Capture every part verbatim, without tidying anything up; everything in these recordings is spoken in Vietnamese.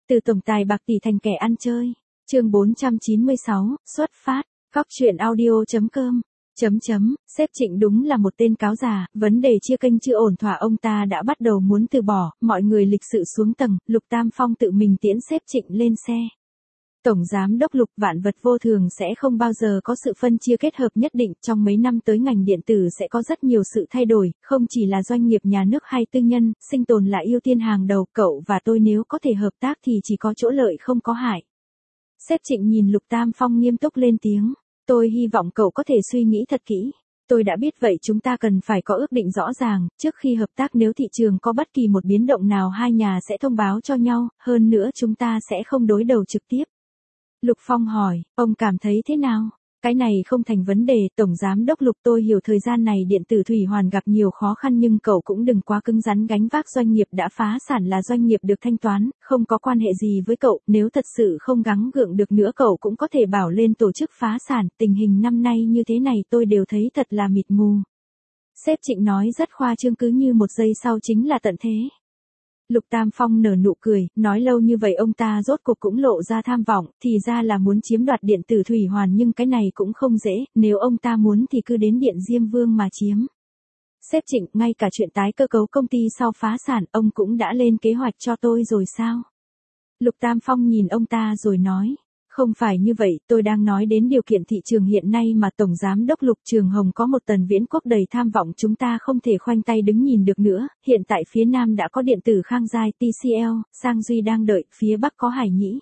Từ tổng tài bạc tỷ thành kẻ ăn chơi. Chương bốn trăm chín mươi sáu, xuất phát. Góc truyện audio.com. Chấm chấm, sếp Trịnh đúng là một tên cáo già, vấn đề chia kênh chưa ổn thỏa ông ta đã bắt đầu muốn từ bỏ, mọi người lịch sự xuống tầng, Lục Tam Phong tự mình tiễn sếp Trịnh lên xe. Tổng giám đốc Lục, vạn vật vô thường sẽ không bao giờ có sự phân chia kết hợp nhất định, trong mấy năm tới ngành điện tử sẽ có rất nhiều sự thay đổi, không chỉ là doanh nghiệp nhà nước hay tư nhân, sinh tồn là ưu tiên hàng đầu, cậu và tôi nếu có thể hợp tác thì chỉ có chỗ lợi không có hại. Sếp Trịnh nhìn Lục Tam Phong nghiêm túc lên tiếng, tôi hy vọng cậu có thể suy nghĩ thật kỹ. Tôi đã biết vậy, chúng ta cần phải có ước định rõ ràng, trước khi hợp tác nếu thị trường có bất kỳ một biến động nào hai nhà sẽ thông báo cho nhau, hơn nữa chúng ta sẽ không đối đầu trực tiếp. Lục Phong hỏi, ông cảm thấy thế nào? Cái này không thành vấn đề, Tổng Giám đốc Lục, tôi hiểu thời gian này điện tử thủy hoàn gặp nhiều khó khăn nhưng cậu cũng đừng quá cứng rắn gánh vác, doanh nghiệp đã phá sản là doanh nghiệp được thanh toán, không có quan hệ gì với cậu, nếu thật sự không gắng gượng được nữa cậu cũng có thể bảo lên tổ chức phá sản, tình hình năm nay như thế này tôi đều thấy thật là mịt mù. Sếp Trịnh nói rất khoa trương, cứ như một giây sau chính là tận thế. Lục Tam Phong nở nụ cười, nói lâu như vậy ông ta rốt cuộc cũng lộ ra tham vọng, thì ra là muốn chiếm đoạt điện tử thủy hoàn nhưng cái này cũng không dễ, nếu ông ta muốn thì cứ đến Điện Diêm Vương mà chiếm. Sếp Trịnh, ngay cả chuyện tái cơ cấu công ty sau phá sản, ông cũng đã lên kế hoạch cho tôi rồi sao? Lục Tam Phong nhìn ông ta rồi nói. Không phải như vậy, tôi đang nói đến điều kiện thị trường hiện nay mà Tổng Giám đốc Lục Trường Hồng có một Tần Viễn Quốc đầy tham vọng, chúng ta không thể khoanh tay đứng nhìn được nữa, hiện tại phía Nam đã có điện tử Khang Giai, tê xê lờ, Sang Duy đang đợi, phía Bắc có Hải Nhĩ.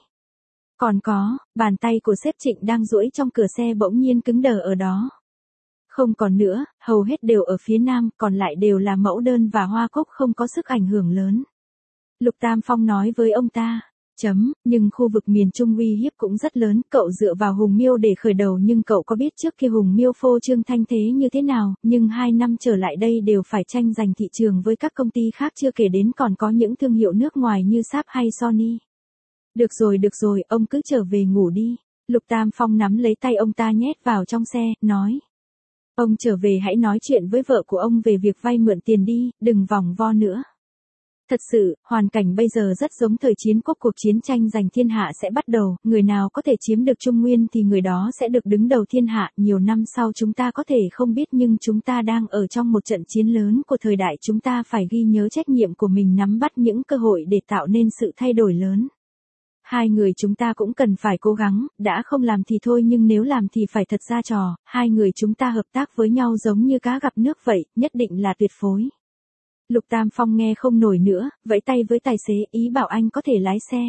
Còn có, bàn tay của sếp Trịnh đang duỗi trong cửa xe bỗng nhiên cứng đờ ở đó. Không còn nữa, hầu hết đều ở phía Nam, còn lại đều là mẫu đơn và hoa cúc không có sức ảnh hưởng lớn. Lục Tam Phong nói với ông ta. Chấm, nhưng khu vực miền Trung uy hiếp cũng rất lớn, cậu dựa vào Hùng Miêu để khởi đầu nhưng cậu có biết trước kia Hùng Miêu phô trương thanh thế như thế nào, nhưng hai năm trở lại đây đều phải tranh giành thị trường với các công ty khác, chưa kể đến còn có những thương hiệu nước ngoài như Sharp hay Sony. Được rồi được rồi, ông cứ trở về ngủ đi. Lục Tam Phong nắm lấy tay ông ta nhét vào trong xe, nói. Ông trở về hãy nói chuyện với vợ của ông về việc vay mượn tiền đi, đừng vòng vo nữa. Thật sự, hoàn cảnh bây giờ rất giống thời chiến quốc, cuộc chiến tranh giành thiên hạ sẽ bắt đầu, người nào có thể chiếm được Trung Nguyên thì người đó sẽ được đứng đầu thiên hạ, nhiều năm sau chúng ta có thể không biết nhưng chúng ta đang ở trong một trận chiến lớn của thời đại, chúng ta phải ghi nhớ trách nhiệm của mình, nắm bắt những cơ hội để tạo nên sự thay đổi lớn. Hai người chúng ta cũng cần phải cố gắng, đã không làm thì thôi nhưng nếu làm thì phải thật ra trò, hai người chúng ta hợp tác với nhau giống như cá gặp nước vậy, nhất định là tuyệt phối. Lục Tam Phong nghe không nổi nữa, vẫy tay với tài xế, ý bảo anh có thể lái xe.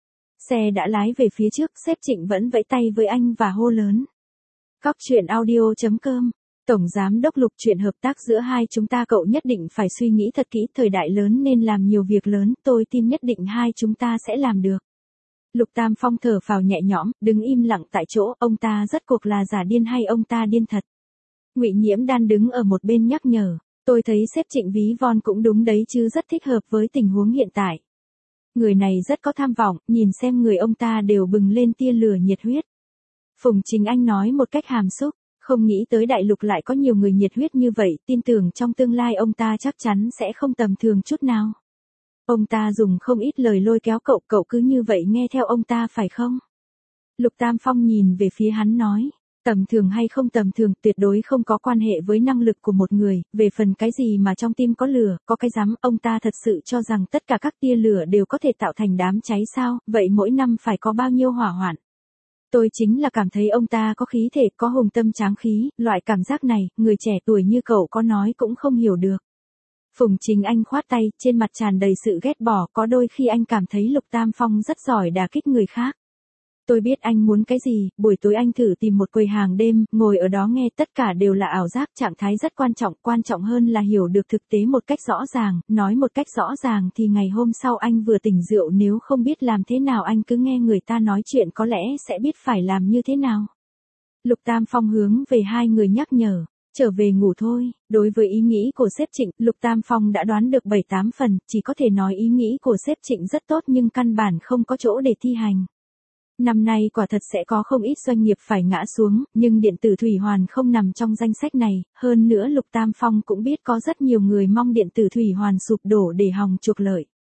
Xe đã lái về phía trước, sếp Trịnh vẫn vẫy tay với anh và hô lớn. Góc truyện audio.com. Tổng Giám đốc Lục, chuyện hợp tác giữa hai chúng ta cậu nhất định phải suy nghĩ thật kỹ, thời đại lớn nên làm nhiều việc lớn, tôi tin nhất định hai chúng ta sẽ làm được. Lục Tam Phong thở phào nhẹ nhõm, đứng im lặng tại chỗ, ông ta rốt cuộc là giả điên hay ông ta điên thật. Ngụy Nhiễm Đan đứng ở một bên nhắc nhở. Tôi thấy sếp Trịnh ví von cũng đúng đấy chứ, rất thích hợp với tình huống hiện tại. Người này rất có tham vọng, nhìn xem người ông ta đều bừng lên tia lửa nhiệt huyết. Phùng Chính Anh nói một cách hàm xúc, không nghĩ tới đại lục lại có nhiều người nhiệt huyết như vậy, tin tưởng trong tương lai ông ta chắc chắn sẽ không tầm thường chút nào. Ông ta dùng không ít lời lôi kéo cậu, cậu cứ như vậy nghe theo ông ta phải không? Lục Tam Phong nhìn về phía hắn nói. Tầm thường hay không tầm thường tuyệt đối không có quan hệ với năng lực của một người, về phần cái gì mà trong tim có lửa, có cái rắm, ông ta thật sự cho rằng tất cả các tia lửa đều có thể tạo thành đám cháy sao, vậy mỗi năm phải có bao nhiêu hỏa hoạn. Tôi chính là cảm thấy ông ta có khí thể, có hùng tâm tráng khí, loại cảm giác này, người trẻ tuổi như cậu có nói cũng không hiểu được. Phùng Chính Anh khoát tay, trên mặt tràn đầy sự ghét bỏ, có đôi khi anh cảm thấy Lục Tam Phong rất giỏi đả kích người khác. Tôi biết anh muốn cái gì, buổi tối anh thử tìm một quầy hàng đêm, ngồi ở đó nghe, tất cả đều là ảo giác, trạng thái rất quan trọng, quan trọng hơn là hiểu được thực tế một cách rõ ràng, nói một cách rõ ràng thì ngày hôm sau anh vừa tỉnh rượu, nếu không biết làm thế nào anh cứ nghe người ta nói chuyện có lẽ sẽ biết phải làm như thế nào. Lục Tam Phong hướng về hai người nhắc nhở, trở về ngủ thôi, đối với ý nghĩ của sếp Trịnh, Lục Tam Phong đã đoán được bảy tám phần, chỉ có thể nói ý nghĩ của sếp Trịnh rất tốt nhưng căn bản không có chỗ để thi hành. Năm nay quả thật sẽ có không ít doanh nghiệp phải ngã xuống, nhưng điện tử thủy hoàn không nằm trong danh sách này, hơn nữa Lục Tam Phong cũng biết có rất nhiều người mong điện tử thủy hoàn sụp đổ để hòng chuộc lợi.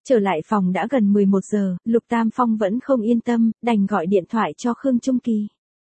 Trở lại phòng đã gần mười một giờ, Lục Tam Phong vẫn không yên tâm, đành gọi điện thoại cho Khương Trung Kỳ.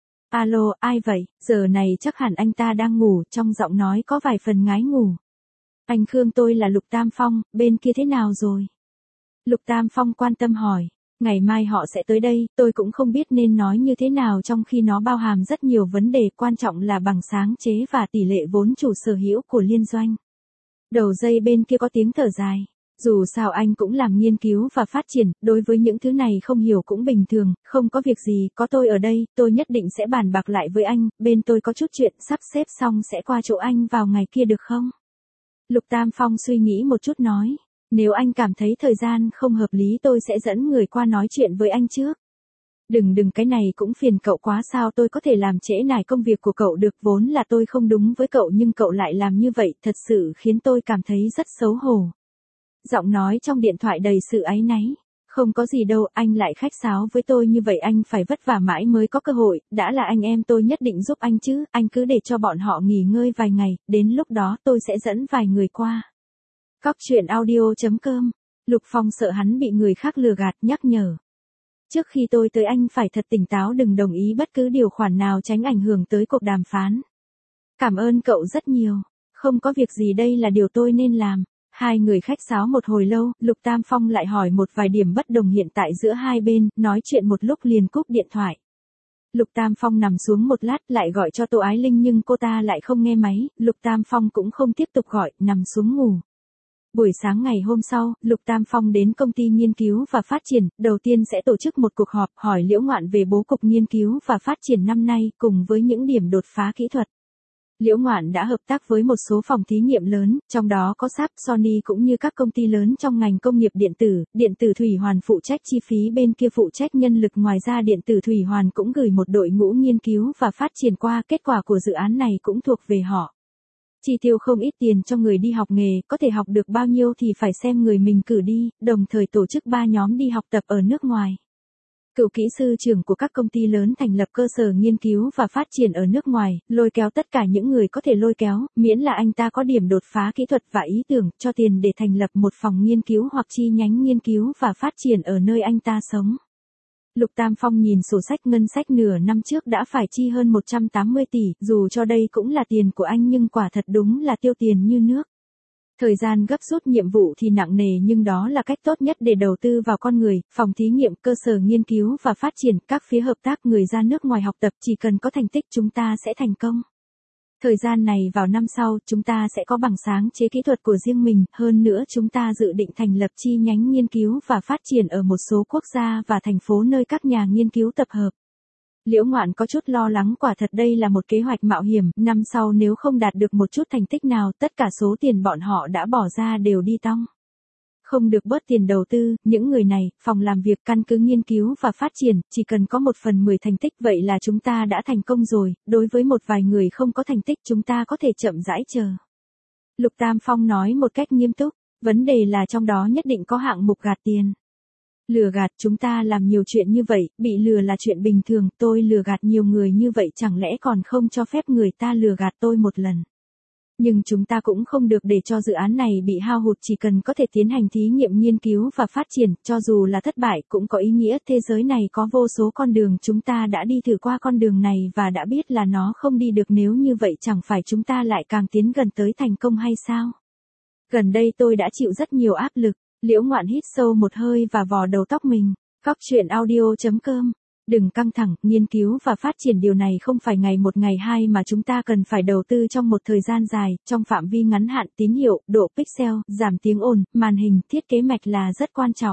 Alo, ai vậy? Giờ này chắc hẳn anh ta đang ngủ, trong giọng nói có vài phần ngái ngủ. Anh Khương, tôi là Lục Tam Phong, bên kia thế nào rồi? Lục Tam Phong quan tâm hỏi. Ngày mai họ sẽ tới đây, tôi cũng không biết nên nói như thế nào trong khi nó bao hàm rất nhiều vấn đề, quan trọng là bằng sáng chế và tỷ lệ vốn chủ sở hữu của liên doanh. Đầu dây bên kia có tiếng thở dài. Dù sao anh cũng làm nghiên cứu và phát triển, đối với những thứ này không hiểu cũng bình thường, không có việc gì, có tôi ở đây, tôi nhất định sẽ bàn bạc lại với anh, bên tôi có chút chuyện, sắp xếp xong sẽ qua chỗ anh vào ngày kia được không? Lục Tam Phong suy nghĩ một chút nói, nếu anh cảm thấy thời gian không hợp lý tôi sẽ dẫn người qua nói chuyện với anh trước. Đừng đừng cái này cũng phiền cậu quá, sao tôi có thể làm trễ nải công việc của cậu được, vốn là tôi không đúng với cậu nhưng cậu lại làm như vậy, thật sự khiến tôi cảm thấy rất xấu hổ. Giọng nói trong điện thoại đầy sự áy náy. Không có gì đâu, anh lại khách sáo với tôi như vậy, anh phải vất vả mãi mới có cơ hội, đã là anh em tôi nhất định giúp anh chứ, anh cứ để cho bọn họ nghỉ ngơi vài ngày, đến lúc đó tôi sẽ dẫn vài người qua. Cóc truyện audio chấm com. Lục Phong sợ hắn bị người khác lừa gạt, nhắc nhở. Trước khi tôi tới anh phải thật tỉnh táo, đừng đồng ý bất cứ điều khoản nào tránh ảnh hưởng tới cuộc đàm phán. Cảm ơn cậu rất nhiều. Không có việc gì, đây là điều tôi nên làm. Hai người khách sáo một hồi lâu, Lục Tam Phong lại hỏi một vài điểm bất đồng hiện tại giữa hai bên, nói chuyện một lúc liền cúp điện thoại. Lục Tam Phong nằm xuống một lát lại gọi cho Tô Ái Linh nhưng cô ta lại không nghe máy, Lục Tam Phong cũng không tiếp tục gọi, nằm xuống ngủ. Buổi sáng ngày hôm sau, Lục Tam Phong đến công ty nghiên cứu và phát triển, đầu tiên sẽ tổ chức một cuộc họp hỏi Liễu Ngoạn về bố cục nghiên cứu và phát triển năm nay cùng với những điểm đột phá kỹ thuật. Liễu Ngoạn đã hợp tác với một số phòng thí nghiệm lớn, trong đó có Sharp, Sony cũng như các công ty lớn trong ngành công nghiệp điện tử, điện tử Thủy Hoàn phụ trách chi phí, bên kia phụ trách nhân lực, ngoài ra điện tử Thủy Hoàn cũng gửi một đội ngũ nghiên cứu và phát triển qua, kết quả của dự án này cũng thuộc về họ. Chi tiêu không ít tiền cho người đi học nghề, có thể học được bao nhiêu thì phải xem người mình cử đi, đồng thời tổ chức ba nhóm đi học tập ở nước ngoài. Cựu kỹ sư trưởng của các công ty lớn thành lập cơ sở nghiên cứu và phát triển ở nước ngoài, lôi kéo tất cả những người có thể lôi kéo, miễn là anh ta có điểm đột phá kỹ thuật và ý tưởng, cho tiền để thành lập một phòng nghiên cứu hoặc chi nhánh nghiên cứu và phát triển ở nơi anh ta sống. Lục Tam Phong nhìn sổ sách ngân sách nửa năm trước đã phải chi hơn một trăm tám mươi tỷ, dù cho đây cũng là tiền của anh nhưng quả thật đúng là tiêu tiền như nước. Thời gian gấp rút, nhiệm vụ thì nặng nề nhưng đó là cách tốt nhất để đầu tư vào con người, phòng thí nghiệm, cơ sở nghiên cứu và phát triển, các phía hợp tác, người ra nước ngoài học tập, chỉ cần có thành tích chúng ta sẽ thành công. Thời gian này vào năm sau, chúng ta sẽ có bằng sáng chế kỹ thuật của riêng mình, hơn nữa chúng ta dự định thành lập chi nhánh nghiên cứu và phát triển ở một số quốc gia và thành phố nơi các nhà nghiên cứu tập hợp. Liễu Ngoạn có chút lo lắng, quả thật đây là một kế hoạch mạo hiểm, năm sau nếu không đạt được một chút thành tích nào, tất cả số tiền bọn họ đã bỏ ra đều đi tong. Không được bớt tiền đầu tư, những người này, phòng làm việc, căn cứ nghiên cứu và phát triển, chỉ cần có một phần mười thành tích vậy là chúng ta đã thành công rồi, đối với một vài người không có thành tích chúng ta có thể chậm rãi chờ. Lục Tam Phong nói một cách nghiêm túc, vấn đề là trong đó nhất định có hạng mục gạt tiền. Lừa gạt, chúng ta làm nhiều chuyện như vậy, bị lừa là chuyện bình thường, tôi lừa gạt nhiều người như vậy chẳng lẽ còn không cho phép người ta lừa gạt tôi một lần. Nhưng chúng ta cũng không được để cho dự án này bị hao hụt, chỉ cần có thể tiến hành thí nghiệm nghiên cứu và phát triển, cho dù là thất bại cũng có ý nghĩa, thế giới này có vô số con đường, chúng ta đã đi thử qua con đường này và đã biết là nó không đi được, nếu như vậy chẳng phải chúng ta lại càng tiến gần tới thành công hay sao? Gần đây tôi đã chịu rất nhiều áp lực. Liễu Ngoạn hít sâu một hơi và vò đầu tóc mình. Cóc truyện audio chấm com. Đừng căng thẳng, nghiên cứu và phát triển điều này không phải ngày một ngày hai mà chúng ta cần phải đầu tư trong một thời gian dài, trong phạm vi ngắn hạn, tín hiệu, độ pixel, giảm tiếng ồn, màn hình, thiết kế mạch là rất quan trọng.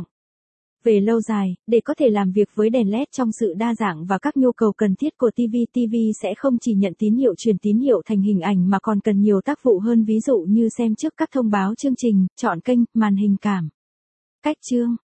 Về lâu dài, để có thể làm việc với đèn led trong sự đa dạng và các nhu cầu cần thiết của ti vi, ti vi sẽ không chỉ nhận tín hiệu, truyền tín hiệu thành hình ảnh mà còn cần nhiều tác vụ hơn, ví dụ như xem trước các thông báo chương trình, chọn kênh, màn hình cảm. Cách chương